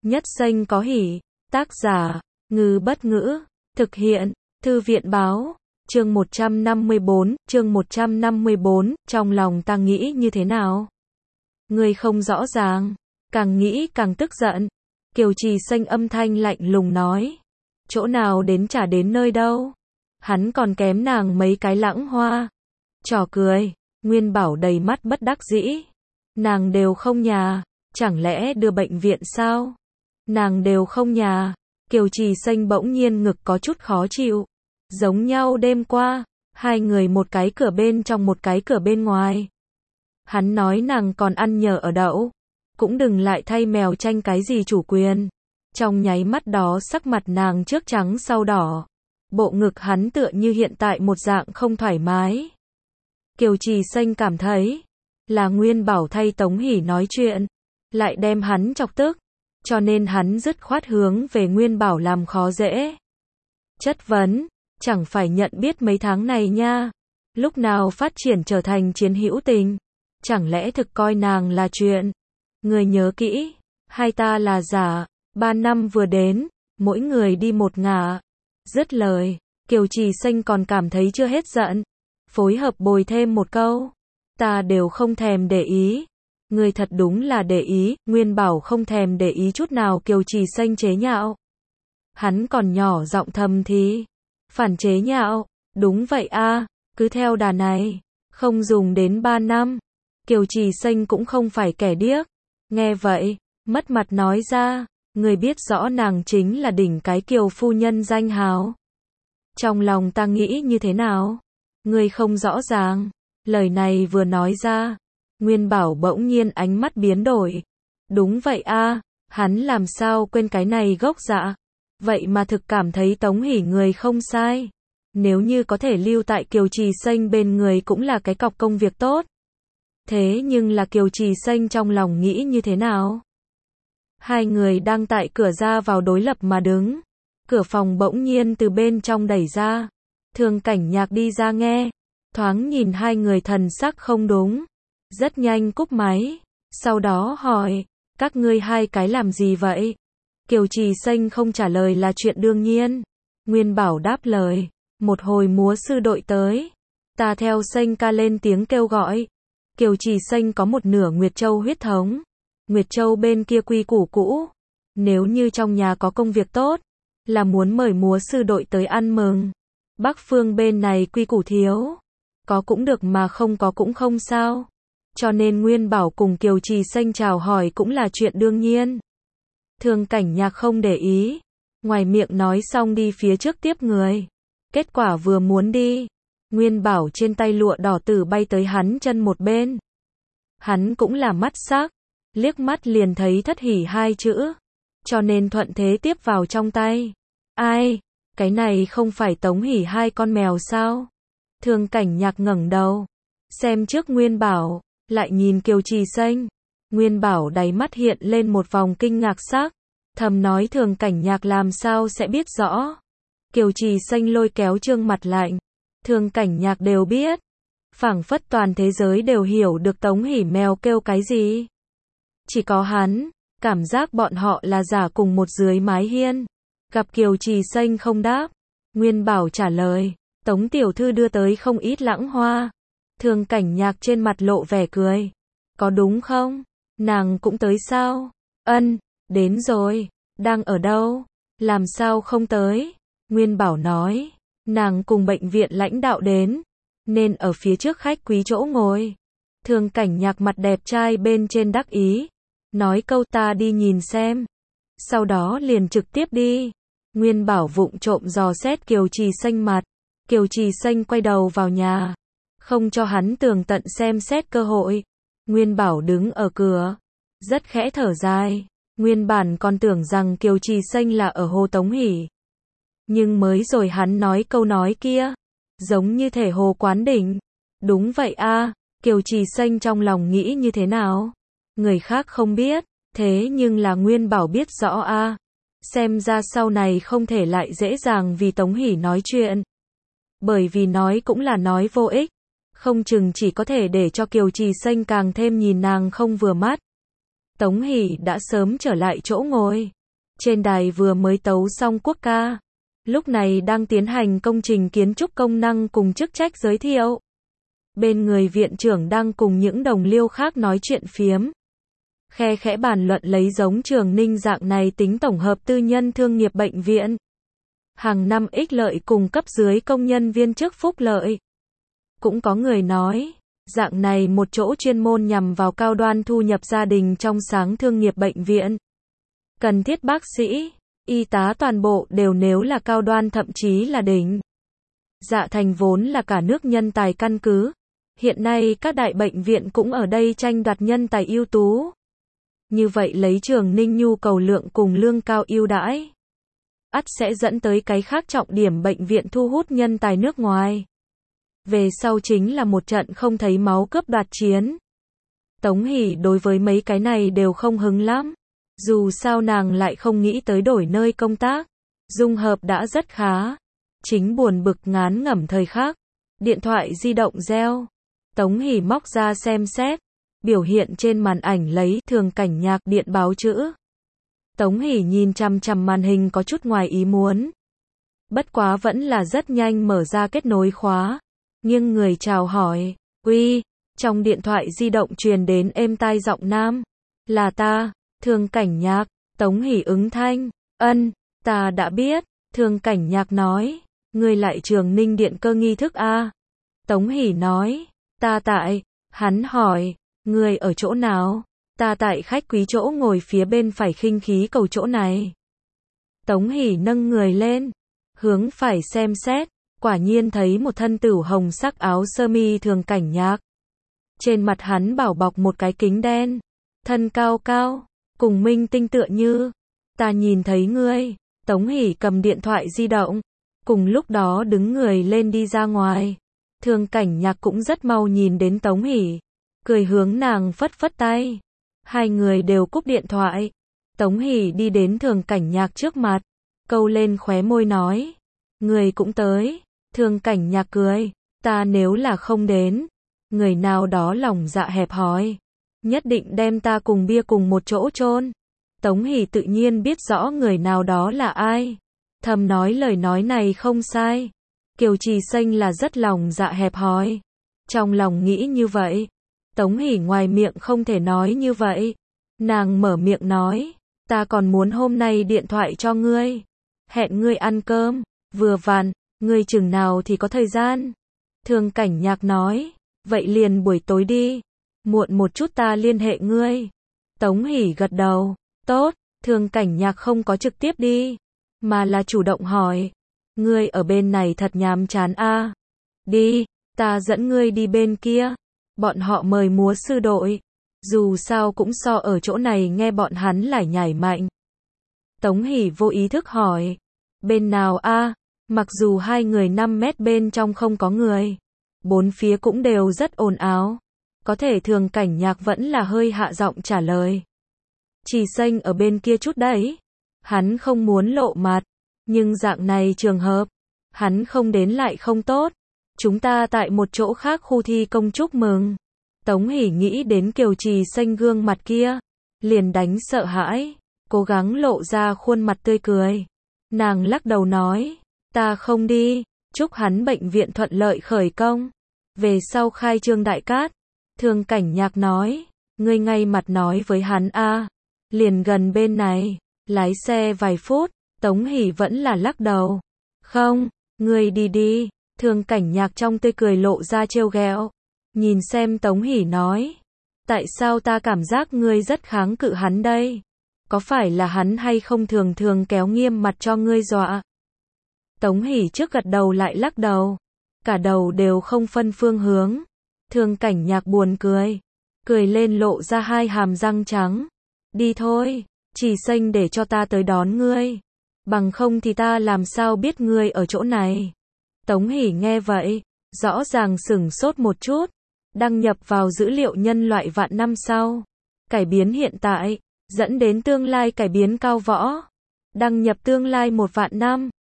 Nhất xanh có hỉ. Tác giả, Ngư Bất Ngữ. Thực hiện, Thư viện Báo. Chương 154, trong lòng ta nghĩ như thế nào? Ngươi không rõ ràng, càng nghĩ càng tức giận. Kiều Trì Xanh âm thanh lạnh lùng nói. Chỗ nào đến chả đến nơi đâu. Hắn còn kém nàng mấy cái lãng hoa. Trò cười, Nguyên Bảo đầy mắt bất đắc dĩ. Nàng đều không nhà, chẳng lẽ đưa bệnh viện sao? Nàng đều không nhà. Kiều Trì Xanh bỗng nhiên ngực có chút khó chịu. Giống nhau đêm qua, hai người một cái cửa bên trong một cái cửa bên ngoài. Hắn nói nàng còn ăn nhờ ở đậu. Cũng đừng lại thay mèo tranh cái gì chủ quyền. Trong nháy mắt đó sắc mặt nàng trước trắng sau đỏ. Bộ ngực hắn tựa như hiện tại một dạng không thoải mái. Kiều Trì Xanh cảm thấy là Nguyên Bảo thay Tống Hỷ nói chuyện, lại đem hắn chọc tức, cho nên hắn dứt khoát hướng về Nguyên Bảo làm khó dễ. Chất vấn, chẳng phải nhận biết mấy tháng này nha, lúc nào phát triển trở thành chiến hữu tình, chẳng lẽ thực coi nàng là chuyện. Người nhớ kỹ, hai ta là giả, 3 năm vừa đến, mỗi người đi một ngả. Dứt lời, Kiều Trì Xanh còn cảm thấy chưa hết giận, phối hợp bồi thêm một câu. Ta đều không thèm để ý. Người thật đúng là để ý. Nguyên Bảo không thèm để ý chút nào Kiều Trì Xanh chế nhạo. Hắn còn nhỏ giọng thầm thì. Phản chế nhạo. Đúng vậy a, cứ theo đà này. Không dùng đến 3 năm. Kiều Trì Xanh cũng không phải kẻ điếc. Nghe vậy, mất mặt nói ra. Người biết rõ nàng chính là đỉnh cái Kiều phu nhân danh hào. Trong lòng ta nghĩ như thế nào? Người không rõ ràng. Lời này vừa nói ra, Nguyên Bảo bỗng nhiên ánh mắt biến đổi. Đúng vậy a, hắn làm sao quên cái này gốc dạ. Vậy mà thực cảm thấy Tống Hỷ người không sai. Nếu như có thể lưu tại Kiều Trì Xanh bên người cũng là cái cọc công việc tốt. Thế nhưng là Kiều Trì Xanh trong lòng nghĩ như thế nào? Hai người đang tại cửa ra vào đối lập mà đứng. Cửa phòng bỗng nhiên từ bên trong đẩy ra. Thường Cảnh Nhạc đi ra nghe. Thoáng nhìn hai người thần sắc không đúng. Rất nhanh cúp máy. Sau đó hỏi. Các ngươi hai cái làm gì vậy? Kiều Trì Xanh không trả lời là chuyện đương nhiên. Nguyên Bảo đáp lời. Một hồi múa sư đội tới. Ta theo Xanh ca lên tiếng kêu gọi. Kiều Trì Xanh có một nửa Nguyệt Châu huyết thống. Nguyệt Châu bên kia quy củ cũ. Nếu như trong nhà có công việc tốt, là muốn mời múa sư đội tới ăn mừng. Bắc phương bên này quy củ thiếu. Có cũng được mà không có cũng không sao. Cho nên Nguyên Bảo cùng Kiều Trì Xanh chào hỏi cũng là chuyện đương nhiên. Thường Cảnh Nhạc không để ý. Ngoài miệng nói xong đi phía trước tiếp người. Kết quả vừa muốn đi. Nguyên Bảo trên tay lụa đỏ tử bay tới hắn chân một bên. Hắn cũng là mắt sắc. Liếc mắt liền thấy Thất Hỷ hai chữ. Cho nên thuận thế tiếp vào trong tay. Ai? Cái này không phải Tống Hỷ hai con mèo sao? Thường Cảnh Nhạc ngẩng đầu. Xem trước Nguyên Bảo. Lại nhìn Kiều Trì Xanh. Nguyên Bảo đáy mắt hiện lên một vòng kinh ngạc sắc. Thầm nói Thường Cảnh Nhạc làm sao sẽ biết rõ. Kiều Trì Xanh lôi kéo trương mặt lạnh. Thường Cảnh Nhạc đều biết. Phảng phất toàn thế giới đều hiểu được Tống Hỷ mèo kêu cái gì. Chỉ có hắn. Cảm giác bọn họ là giả cùng một dưới mái hiên. Gặp Kiều Trì Xanh không đáp. Nguyên Bảo trả lời. Tống tiểu thư đưa tới không ít lãng hoa. Thường Cảnh Nhạc trên mặt lộ vẻ cười. Có đúng không? Nàng cũng tới sao? Ân, đến rồi. Đang ở đâu? Làm sao không tới? Nguyên Bảo nói. Nàng cùng bệnh viện lãnh đạo đến. Nên ở phía trước khách quý chỗ ngồi. Thường Cảnh Nhạc mặt đẹp trai bên trên đắc ý. Nói câu ta đi nhìn xem. Sau đó liền trực tiếp đi. Nguyên Bảo vụng trộm dò xét Kiều Trì Xanh mặt. Kiều Trì Xanh quay đầu vào nhà. Không cho hắn tường tận xem xét cơ hội. Nguyên Bảo đứng ở cửa. Rất khẽ thở dài. Nguyên bản còn tưởng rằng Kiều Trì Xanh là ở Hồ Tống Hỷ. Nhưng mới rồi hắn nói câu nói kia. Giống như thể hồ quán đỉnh. Đúng vậy a, Kiều Trì Xanh trong lòng nghĩ như thế nào? Người khác không biết. Thế nhưng là Nguyên Bảo biết rõ a. Xem ra sau này không thể lại dễ dàng vì Tống Hỷ nói chuyện. Bởi vì nói cũng là nói vô ích. Không chừng chỉ có thể để cho Kiều Trì Xanh càng thêm nhìn nàng không vừa mắt. Tống Hỷ đã sớm trở lại chỗ ngồi. Trên đài vừa mới tấu xong quốc ca. Lúc này đang tiến hành công trình kiến trúc công năng cùng chức trách giới thiệu. Bên người viện trưởng đang cùng những đồng liêu khác nói chuyện phiếm. Khe khẽ bàn luận lấy giống Trường Ninh dạng này tính tổng hợp tư nhân thương nghiệp bệnh viện. Hàng năm ích lợi cùng cấp dưới công nhân viên chức phúc lợi. Cũng có người nói, dạng này một chỗ chuyên môn nhằm vào cao đoan thu nhập gia đình trong sáng thương nghiệp bệnh viện. Cần thiết bác sĩ, y tá toàn bộ đều nếu là cao đoan thậm chí là đỉnh. Dạ Thành vốn là cả nước nhân tài căn cứ. Hiện nay các đại bệnh viện cũng ở đây tranh đoạt nhân tài ưu tú. Như vậy lấy Trường Ninh nhu cầu lượng cùng lương cao ưu đãi, ắt sẽ dẫn tới cái khác trọng điểm bệnh viện thu hút nhân tài nước ngoài. Về sau chính là một trận không thấy máu cướp đoạt chiến. Tống Hỷ đối với mấy cái này đều không hứng lắm. Dù sao nàng lại không nghĩ tới đổi nơi công tác. Dung hợp đã rất khá. Chính buồn bực ngán ngẩm thời khắc. Điện thoại di động reo. Tống Hỷ móc ra xem xét. Biểu hiện trên màn ảnh lấy Thường Cảnh Nhạc điện báo chữ. Tống Hỷ nhìn chằm chằm màn hình có chút ngoài ý muốn. Bất quá vẫn là rất nhanh mở ra kết nối khóa. Nhưng người chào hỏi. Uy, trong điện thoại di động truyền đến êm tai giọng nam. Là ta, Thường Cảnh Nhạc. Tống Hỷ ứng thanh. Ân, ta đã biết. Thường Cảnh Nhạc nói. Ngươi lại Trường Ninh điện cơ nghi thức a? Tống Hỷ nói. Ta tại. Hắn hỏi. Ngươi ở chỗ nào? Ta tại khách quý chỗ ngồi phía bên phải khinh khí cầu chỗ này. Tống Hỷ nâng người lên. Hướng phải xem xét. Quả nhiên thấy một thân tửu hồng sắc áo sơ mi Thường Cảnh Nhạc. Trên mặt hắn bảo bọc một cái kính đen. Thân cao cao. Cùng minh tinh tựa như. Ta nhìn thấy ngươi. Tống Hỷ cầm điện thoại di động. Cùng lúc đó đứng người lên đi ra ngoài. Thường Cảnh Nhạc cũng rất mau nhìn đến Tống Hỷ. Cười hướng nàng phất phất tay. Hai người đều cúp điện thoại. Tống Hỷ đi đến Thường Cảnh Nhạc trước mặt. Câu lên khóe môi nói. Người cũng tới. Thường Cảnh Nhạc cười. Ta nếu là không đến. Người nào đó lòng dạ hẹp hòi. Nhất định đem ta cùng bia cùng một chỗ chôn. Tống Hỷ tự nhiên biết rõ người nào đó là ai. Thầm nói lời nói này không sai. Kiều Trì Xanh là rất lòng dạ hẹp hòi. Trong lòng nghĩ như vậy. Tống Hỷ ngoài miệng không thể nói như vậy. Nàng mở miệng nói. Ta còn muốn hôm nay điện thoại cho ngươi. Hẹn ngươi ăn cơm. Vừa vặn, ngươi chừng nào thì có thời gian. Thường Cảnh Nhạc nói. Vậy liền buổi tối đi. Muộn một chút ta liên hệ ngươi. Tống Hỷ gật đầu. Tốt. Thường Cảnh Nhạc không có trực tiếp đi. Mà là chủ động hỏi. Ngươi ở bên này thật nhàm chán a. Đi. Ta dẫn ngươi đi bên kia. Bọn họ mời múa sư đội. Dù sao cũng so ở chỗ này nghe bọn hắn lải nhải mạnh. Tống Hỷ vô ý thức hỏi. Bên nào a? Mặc dù hai người 5 mét bên trong không có người. Bốn phía cũng đều rất ồn ào. Có thể Thường Cảnh Nhạc vẫn là hơi hạ giọng trả lời. Trì Xanh ở bên kia chút đấy. Hắn không muốn lộ mặt. Nhưng dạng này trường hợp. Hắn không đến lại không tốt. Chúng ta tại một chỗ khác khu thi công chúc mừng. Tống Hỷ nghĩ đến Kiều Trì Xanh gương mặt kia. Liền đánh sợ hãi. Cố gắng lộ ra khuôn mặt tươi cười. Nàng lắc đầu nói. Ta không đi. Chúc hắn bệnh viện thuận lợi khởi công. Về sau khai trương đại cát. Thường Cảnh Nhạc nói. Ngươi ngay mặt nói với hắn a. Liền gần bên này. Lái xe vài phút. Tống Hỷ vẫn là lắc đầu. Không. Ngươi đi đi. Thường Cảnh Nhạc trong tươi cười lộ ra trêu ghẹo. Nhìn xem Tống Hỷ nói. Tại sao ta cảm giác ngươi rất kháng cự hắn đây? Có phải là hắn hay không thường thường kéo nghiêm mặt cho ngươi dọa? Tống Hỷ trước gật đầu lại lắc đầu. Cả đầu đều không phân phương hướng. Thường Cảnh Nhạc buồn cười. Cười lên lộ ra hai hàm răng trắng. Đi thôi. Trì Xanh để cho ta tới đón ngươi. Bằng không thì ta làm sao biết ngươi ở chỗ này. Tống Hỷ nghe vậy. Rõ ràng sửng sốt một chút. Đăng nhập vào dữ liệu nhân loại vạn năm sau. Cải biến hiện tại. Dẫn đến tương lai cải biến cao võ. Đăng nhập tương lai 1 vạn năm.